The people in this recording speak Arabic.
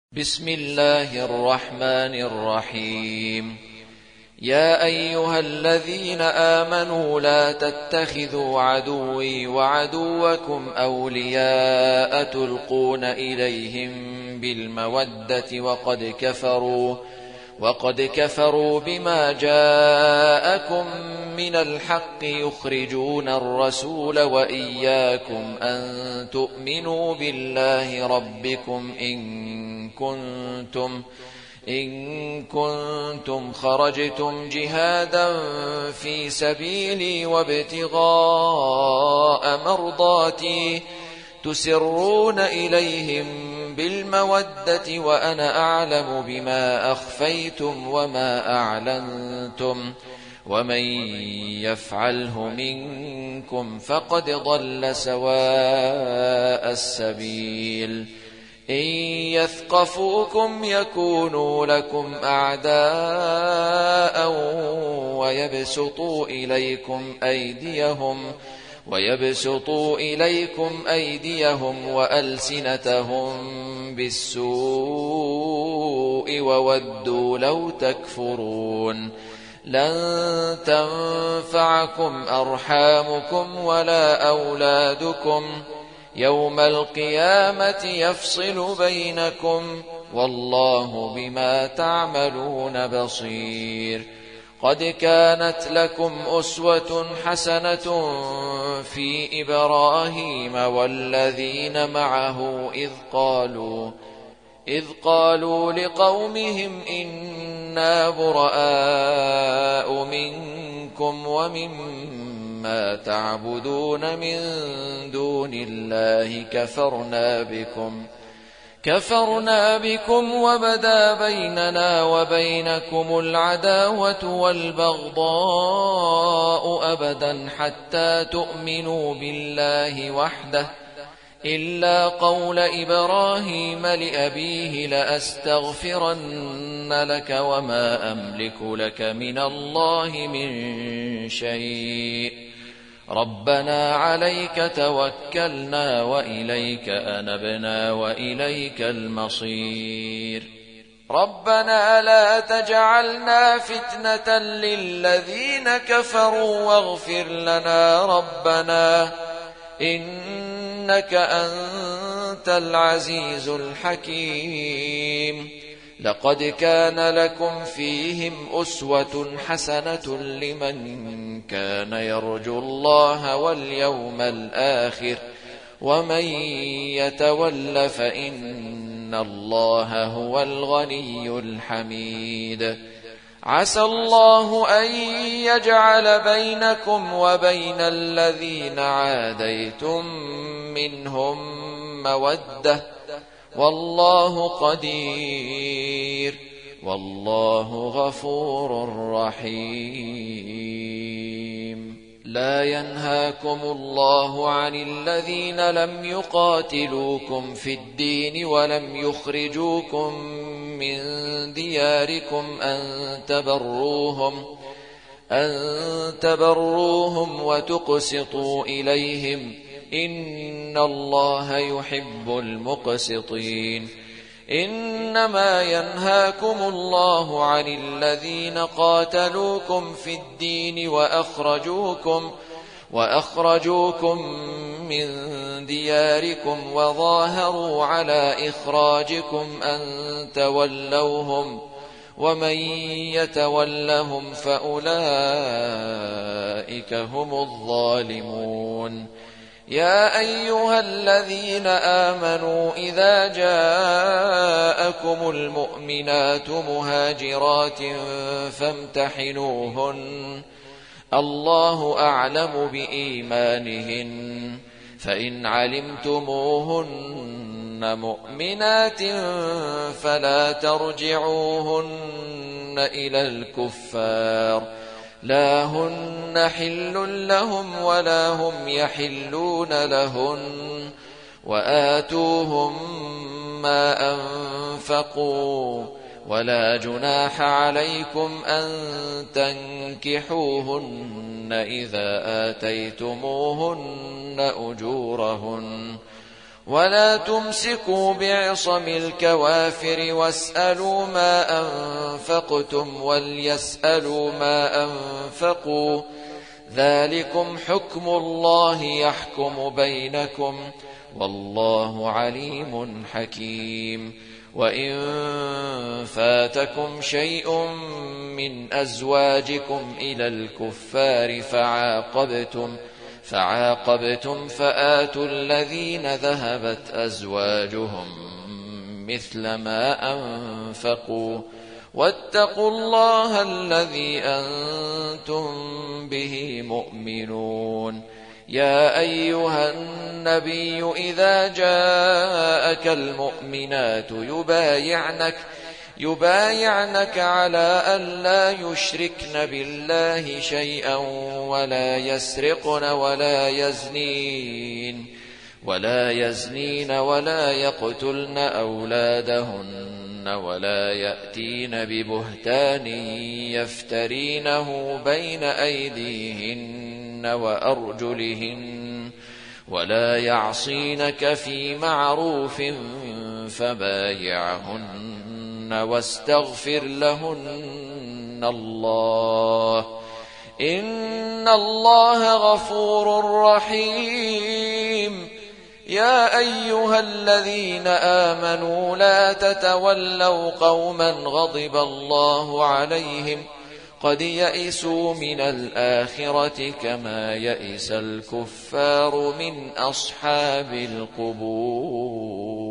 بسم الله الرحمن الرحيم. يا أيها الذين آمنوا لا تتخذوا عدوي وعدوكم أولياء تلقون إليهم بالمودة وقد كفروا بما جاءكم من الحق يخرجون الرسول وإياكم أن تؤمنوا بالله ربكم إن كنتم خرجتم جهادا في سبيلي وابتغاء مرضاتي تسرون إليهم بالمودة وأنا أعلم بما أخفيتم وما أعلنتم ومن يفعله منكم فقد ضل سواء السبيل. إن يثقفوكم يكونوا لكم أعداء ويبسطوا إليكم أيديهم وألسنتهم بالسوء وودوا لو تكفرون. لن تنفعكم أرحامكم ولا أولادكم يوم القيامة يفصل بينكم والله بما تعملون بصير. قد كانت لكم أسوة حسنة في إبراهيم والذين معه إذ قالوا لقومهم إنا براء منكم ومما تعبدون من دون الله كفرنا بكم وبدا بيننا وبينكم العداوة والبغضاء أبدا حتى تؤمنوا بالله وحده إلا قول إبراهيم لأبيه لأستغفرن لك وما أملك لك من الله من شيء ربنا عليك توكلنا وإليك أنبنا وإليك المصير. ربنا لا تجعلنا فتنة للذين كفروا واغفر لنا ربنا إنك أنت العزيز الحكيم. لقد كان لكم فيهم أسوة حسنة لمن كان يرجو الله واليوم الآخر ومن يتول فإن الله هو الغني الحميد. عسى الله أن يجعل بينكم وبين الذين عاديتم منهم مودة والله قدير والله غفور رحيم. لا ينهاكم الله عن الذين لم يقاتلوكم في الدين ولم يخرجوكم من دياركم أن تبروهم وتقسطوا إليهم إن الله يحب المقسطين. إنما ينهاكم الله عن الذين قاتلوكم في الدين وأخرجوكم من دياركم وظاهروا على إخراجكم أن تولوهم ومن يتولهم فأولئك هم الظالمون. يا أيها الذين آمنوا إذا جاءكم المؤمنات مهاجرات فامتحنوهن الله أعلم بإيمانهن فإن علمتموهن مؤمنات فلا ترجعوهن إلى الكفار لا هن حل لهم ولا هم يحلون لهن وآتوهم ما أنفقوا ولا جناح عليكم أن تنكحوهن إذا آتيتموهن أجورهن ولا تمسكوا بعصم الكوافر واسألوا ما أنفقتم وليسألوا ما أنفقوا ذلكم حكم الله يحكم بينكم والله عليم حكيم وإن فاتكم شيء من أزواجكم إلى الكفار فعاقبتم فآتوا الذين ذهبت أزواجهم مثل ما أنفقوا واتقوا الله الذي أنتم به مؤمنون يا أيها النبي إذا جاءك المؤمنات يبايعنك على أن لا يشركن بالله شيئا ولا يسرقن ولا يزنين ولا يقتلن أولادهن ولا يأتين ببهتان يفترينه بين أيديهن وأرجلهن ولا يعصينك في معروف فبايعهن واستغفر لهن الله إن الله غفور رحيم يا أيها الذين آمنوا لا تتولوا قوما غضب الله عليهم قد يئسوا من الآخرة كما يئس الكفار من أصحاب القبور.